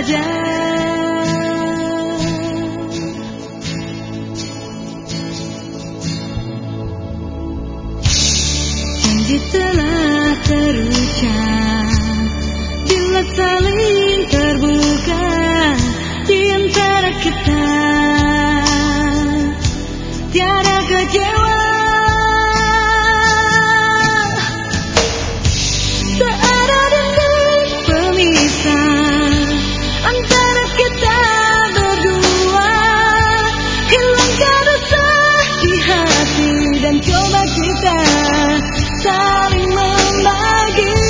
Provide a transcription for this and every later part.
saja. Janji telah terucap bila saling terbuka di antara kita, tiada kecewa. Tak ada dinding pemisah antara kita berdua. Hilangkan rasa di hati dan coba kita saling membagi.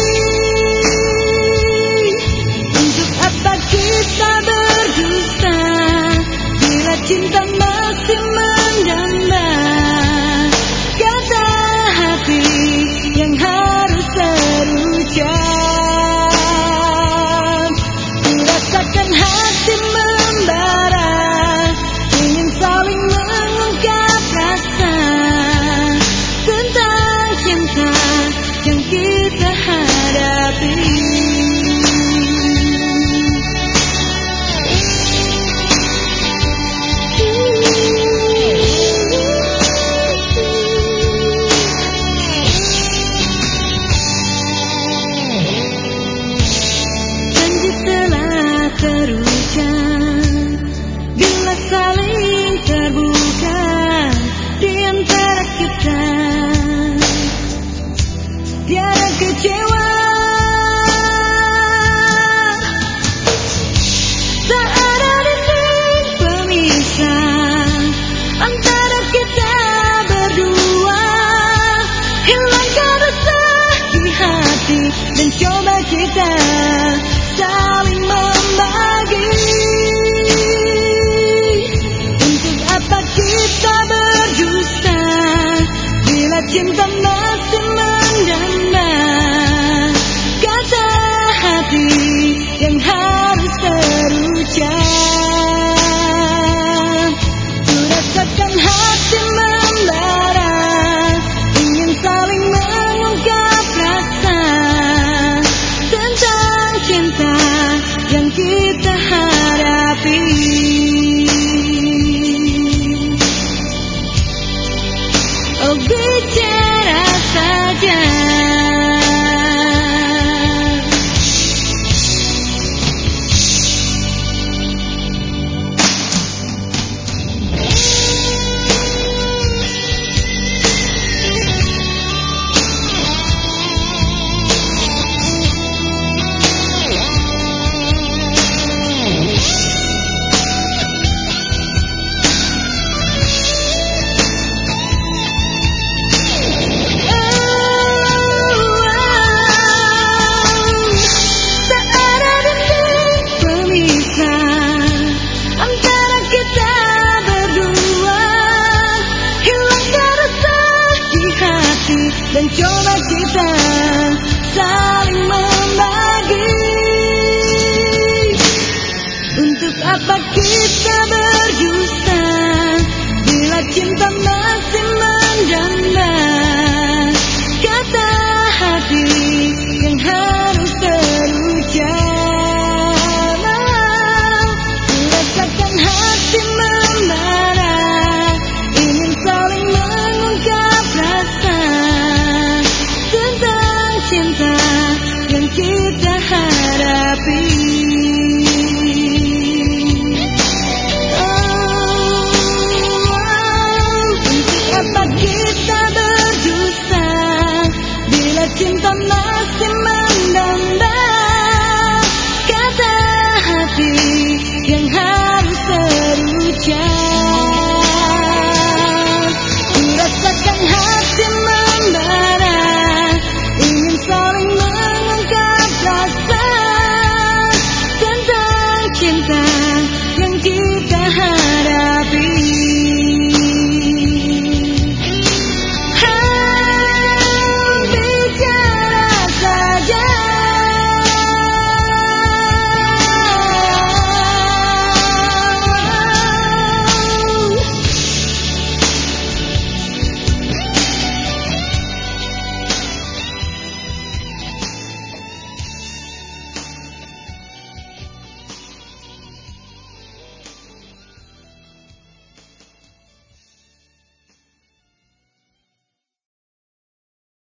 Untuk apa kita berdusta bila cinta masih mengganda? Kata hati yang harus terucap, dirasakan hati membara, ingin saling mengungkap rasa tentang cinta yang kita hadapi. Janji telah terucap bila saling terbuka di antara kita, tiada kecewa. Tak ada dinding pemisah antara kita berdua. Hilangkan rasa di hati dan coba kita